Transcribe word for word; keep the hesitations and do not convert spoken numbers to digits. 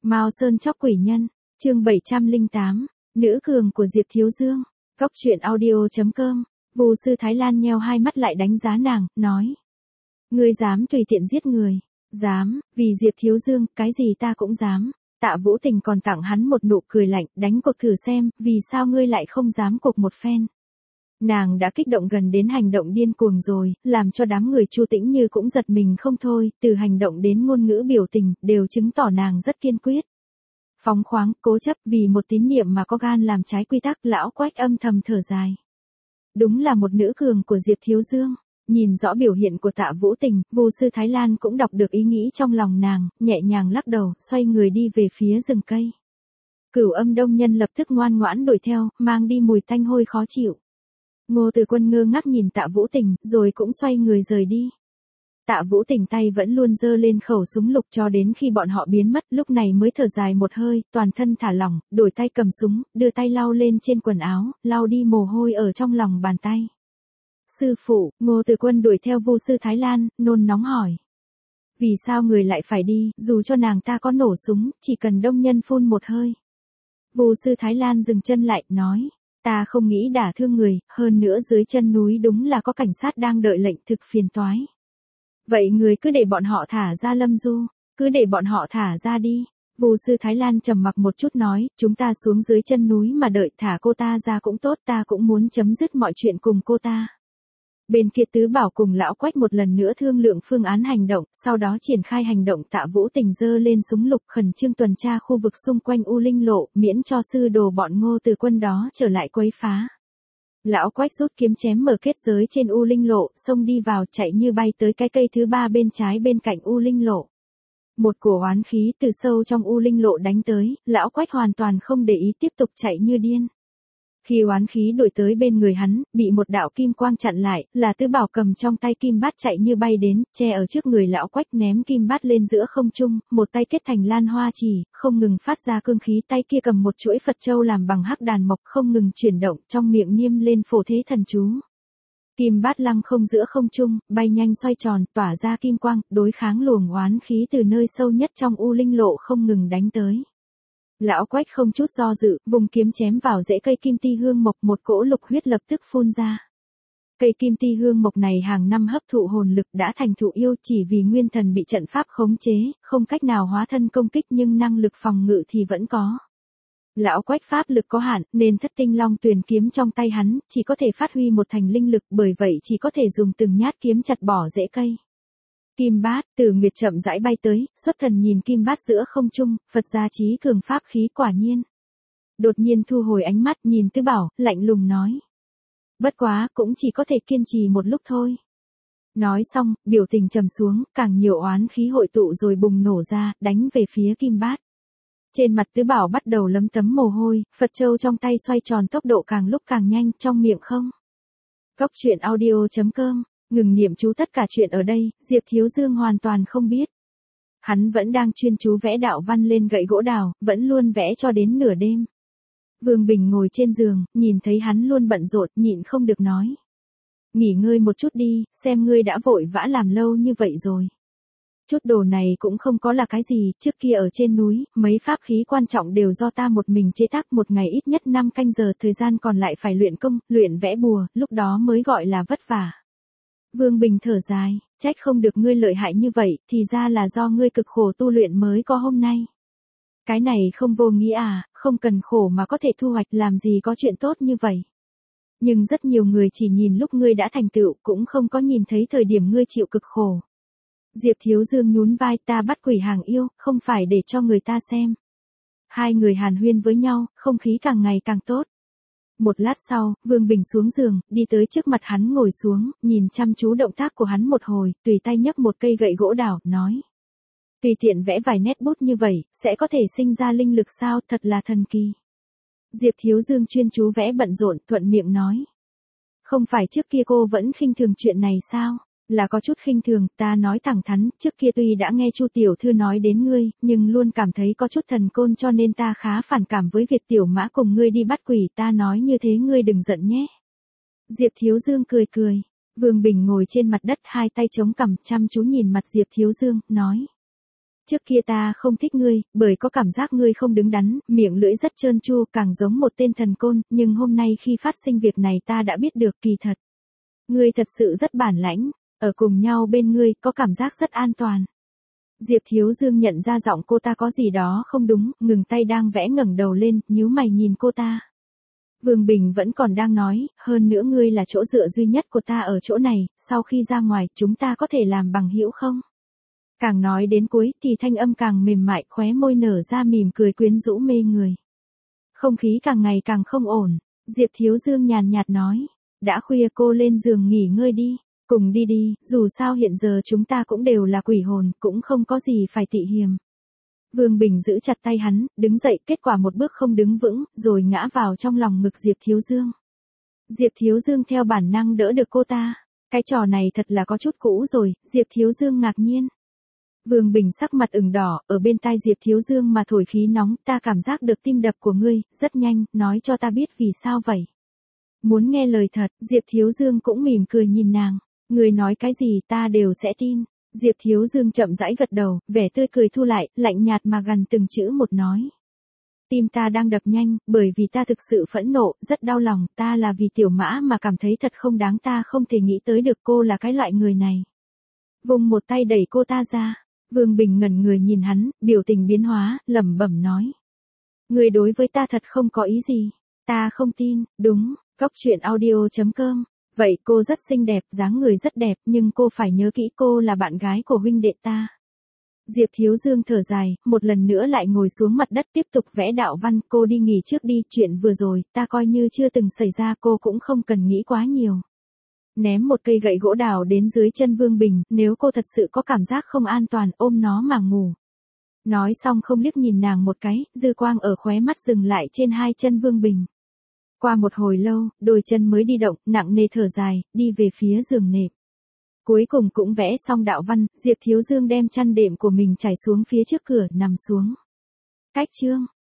Mao Sơn chóc quỷ nhân, chương bảy trăm lẻ tám, nữ cường của Diệp Thiếu Dương. Cốc truyện audio chấm com. Vu sư Thái Lan nheo hai mắt lại đánh giá nàng, nói: Ngươi dám tùy tiện giết người? Dám, vì Diệp Thiếu Dương, cái gì ta cũng dám. Tạ Vũ Tình còn tặng hắn một nụ cười lạnh, đánh cuộc thử xem, vì sao ngươi lại không dám cuộc một phen. Nàng đã kích động gần đến hành động điên cuồng rồi, làm cho đám người Chu Tĩnh Như cũng giật mình không thôi, từ hành động đến ngôn ngữ biểu tình, đều chứng tỏ nàng rất kiên quyết. Phóng khoáng, cố chấp, vì một tín niệm mà có gan làm trái quy tắc. Lão Quách âm thầm thở dài. Đúng là một nữ cường của Diệp Thiếu Dương. Nhìn rõ biểu hiện của Tạ Vũ Tình, Vu sư Thái Lan cũng đọc được ý nghĩ trong lòng nàng, nhẹ nhàng lắc đầu, xoay người đi về phía rừng cây. Cửu Âm Đông Nhân lập tức ngoan ngoãn đuổi theo, mang đi mùi tanh hôi khó chịu. Ngô Từ Quân ngơ ngác nhìn Tạ Vũ Tình, rồi cũng xoay người rời đi. Tạ Vũ Tình tay vẫn luôn giơ lên khẩu súng lục cho đến khi bọn họ biến mất, lúc này mới thở dài một hơi, toàn thân thả lỏng, đổi tay cầm súng, đưa tay lau lên trên quần áo, lau đi mồ hôi ở trong lòng bàn tay. Sư phụ, Ngô Từ Quân đuổi theo Vu sư Thái Lan, nôn nóng hỏi. Vì sao người lại phải đi, dù cho nàng ta có nổ súng, chỉ cần Đông Nhân phun một hơi. Vu sư Thái Lan dừng chân lại, nói. Ta không nghĩ đả thương người, hơn nữa dưới chân núi đúng là có cảnh sát đang đợi lệnh, thực phiền toái. Vậy người cứ để bọn họ thả ra Lâm Du, cứ để bọn họ thả ra đi. Vu sư Thái Lan trầm mặc một chút nói, chúng ta xuống dưới chân núi mà đợi, thả cô ta ra cũng tốt, ta cũng muốn chấm dứt mọi chuyện cùng cô ta. Bên kia Tứ Bảo cùng Lão Quách một lần nữa thương lượng phương án hành động, sau đó triển khai hành động. Tạ Vũ Tình giơ lên súng lục khẩn trương tuần tra khu vực xung quanh U Linh Lộ, miễn cho sư đồ bọn Ngô Từ Quân đó trở lại quấy phá. Lão Quách rút kiếm chém mở kết giới trên U Linh Lộ, xông đi vào, chạy như bay tới cái cây thứ ba bên trái bên cạnh U Linh Lộ. Một cổ oán khí từ sâu trong U Linh Lộ đánh tới, Lão Quách hoàn toàn không để ý, tiếp tục chạy như điên. Khi oán khí đuổi tới bên người hắn, bị một đạo kim quang chặn lại, là Tứ Bảo cầm trong tay kim bát chạy như bay đến, che ở trước người Lão Quách, ném kim bát lên giữa không trung, một tay kết thành lan hoa chỉ, không ngừng phát ra cương khí, tay kia cầm một chuỗi Phật châu làm bằng hắc đàn mộc, không ngừng chuyển động, trong miệng niêm lên phổ thế thần chú. Kim bát lăng không giữa không trung, bay nhanh xoay tròn, tỏa ra kim quang, đối kháng luồng oán khí từ nơi sâu nhất trong U Linh Lộ không ngừng đánh tới. Lão Quách không chút do dự, vùng kiếm chém vào rễ cây kim ti hương mộc, một cỗ lục huyết lập tức phun ra. Cây kim ti hương mộc này hàng năm hấp thụ hồn lực, đã thành thụ yêu, chỉ vì nguyên thần bị trận pháp khống chế, không cách nào hóa thân công kích, nhưng năng lực phòng ngự thì vẫn có. Lão Quách pháp lực có hạn, nên Thất Tinh Long Tuyền kiếm trong tay hắn chỉ có thể phát huy một thành linh lực, bởi vậy chỉ có thể dùng từng nhát kiếm chặt bỏ rễ cây. Kim bát, Tử Nguyệt chậm rãi bay tới, xuất thần nhìn kim bát giữa không trung, Phật gia trí cường pháp khí quả nhiên. Đột nhiên thu hồi ánh mắt, nhìn Tứ Bảo, lạnh lùng nói. Bất quá, cũng chỉ có thể kiên trì một lúc thôi. Nói xong, biểu tình trầm xuống, càng nhiều oán khí hội tụ rồi bùng nổ ra, đánh về phía kim bát. Trên mặt Tứ Bảo bắt đầu lấm tấm mồ hôi, Phật châu trong tay xoay tròn tốc độ càng lúc càng nhanh, trong miệng không. Cốc truyện audio chấm com. Ngừng niệm chú tất cả chuyện ở đây, Diệp Thiếu Dương hoàn toàn không biết. Hắn vẫn đang chuyên chú vẽ đạo văn lên gậy gỗ đào, vẫn luôn vẽ cho đến nửa đêm. Vương Bình ngồi trên giường, nhìn thấy hắn luôn bận rộn, nhịn không được nói. Nghỉ ngơi một chút đi, xem ngươi đã vội vã làm lâu như vậy rồi. Chút đồ này cũng không có là cái gì, trước kia ở trên núi, mấy pháp khí quan trọng đều do ta một mình chế tác, một ngày ít nhất năm canh giờ, thời gian còn lại phải luyện công, luyện vẽ bùa, lúc đó mới gọi là vất vả. Vương Bình thở dài, trách không được ngươi lợi hại như vậy, thì ra là do ngươi cực khổ tu luyện mới có hôm nay. Cái này không vô nghĩa à, không cần khổ mà có thể thu hoạch, làm gì có chuyện tốt như vậy. Nhưng rất nhiều người chỉ nhìn lúc ngươi đã thành tựu, cũng không có nhìn thấy thời điểm ngươi chịu cực khổ. Diệp Thiếu Dương nhún vai, ta bắt quỷ hàng yêu, không phải để cho người ta xem. Hai người hàn huyên với nhau, không khí càng ngày càng tốt. Một lát sau, Vương Bình xuống giường, đi tới trước mặt hắn ngồi xuống, nhìn chăm chú động tác của hắn một hồi, tùy tay nhấc một cây gậy gỗ đào, nói. Tùy tiện vẽ vài nét bút như vậy, sẽ có thể sinh ra linh lực sao, thật là thần kỳ. Diệp Thiếu Dương chuyên chú vẽ bận rộn, thuận miệng nói. Không phải trước kia cô vẫn khinh thường chuyện này sao? Là có chút khinh thường, ta nói thẳng thắn, trước kia tuy đã nghe Chu tiểu thư nói đến ngươi, nhưng luôn cảm thấy có chút thần côn, cho nên ta khá phản cảm với việc Tiểu Mã cùng ngươi đi bắt quỷ, ta nói như thế ngươi đừng giận nhé. Diệp Thiếu Dương cười cười. Vương Bình ngồi trên mặt đất, hai tay chống cằm, chăm chú nhìn mặt Diệp Thiếu Dương, nói. Trước kia ta không thích ngươi, bởi có cảm giác ngươi không đứng đắn, miệng lưỡi rất trơn tru, càng giống một tên thần côn, nhưng hôm nay khi phát sinh việc này ta đã biết được kỳ thật. Ngươi thật sự rất bản lãnh, ở cùng nhau bên ngươi, có cảm giác rất an toàn. Diệp Thiếu Dương nhận ra giọng cô ta có gì đó không đúng, ngừng tay đang vẽ ngẩng đầu lên, nhíu mày nhìn cô ta. Vương Bình vẫn còn đang nói, hơn nữa ngươi là chỗ dựa duy nhất của ta ở chỗ này, sau khi ra ngoài, chúng ta có thể làm bằng hữu không? Càng nói đến cuối thì thanh âm càng mềm mại, khóe môi nở ra mỉm cười quyến rũ mê người. Không khí càng ngày càng không ổn, Diệp Thiếu Dương nhàn nhạt nói, đã khuya cô lên giường nghỉ ngơi đi, cùng đi đi, dù sao hiện giờ chúng ta cũng đều là quỷ hồn, cũng không có gì phải tị hiềm. Vương Bình giữ chặt tay hắn, đứng dậy, kết quả một bước không đứng vững, rồi ngã vào trong lòng ngực Diệp Thiếu Dương. Diệp Thiếu Dương theo bản năng đỡ được cô ta, cái trò này thật là có chút cũ rồi, Diệp Thiếu Dương ngạc nhiên. Vương Bình sắc mặt ửng đỏ, ở bên tai Diệp Thiếu Dương mà thổi khí nóng, ta cảm giác được tim đập của ngươi, rất nhanh, nói cho ta biết vì sao vậy. Muốn nghe lời thật, Diệp Thiếu Dương cũng mỉm cười nhìn nàng, ngươi nói cái gì ta đều sẽ tin. Diệp Thiếu Dương chậm rãi gật đầu, vẻ tươi cười thu lại, lạnh nhạt mà gần từng chữ một nói. Tim ta đang đập nhanh, bởi vì ta thực sự phẫn nộ, rất đau lòng, ta là vì Tiểu Mã mà cảm thấy thật không đáng, ta không thể nghĩ tới được cô là cái loại người này. Vùng một tay đẩy cô ta ra, Vương Bình ngẩn người nhìn hắn, biểu tình biến hóa, lẩm bẩm nói. Người đối với ta thật không có ý gì, ta không tin, đúng, Cóc Truyện Audio chấm com. Vậy cô rất xinh đẹp, dáng người rất đẹp, nhưng cô phải nhớ kỹ cô là bạn gái của huynh đệ ta. Diệp Thiếu Dương thở dài, một lần nữa lại ngồi xuống mặt đất tiếp tục vẽ đạo văn, cô đi nghỉ trước đi, chuyện vừa rồi, ta coi như chưa từng xảy ra, cô cũng không cần nghĩ quá nhiều. Ném một cây gậy gỗ đào đến dưới chân Vương Bình, nếu cô thật sự có cảm giác không an toàn, ôm nó mà ngủ. Nói xong không liếc nhìn nàng một cái, dư quang ở khóe mắt dừng lại trên hai chân Vương Bình. Qua một hồi lâu, đôi chân mới đi động, nặng nề thở dài, đi về phía giường nệm. Cuối cùng cũng vẽ xong đạo văn, Diệp Thiếu Dương đem chăn đệm của mình trải xuống phía trước cửa, nằm xuống. Cách chương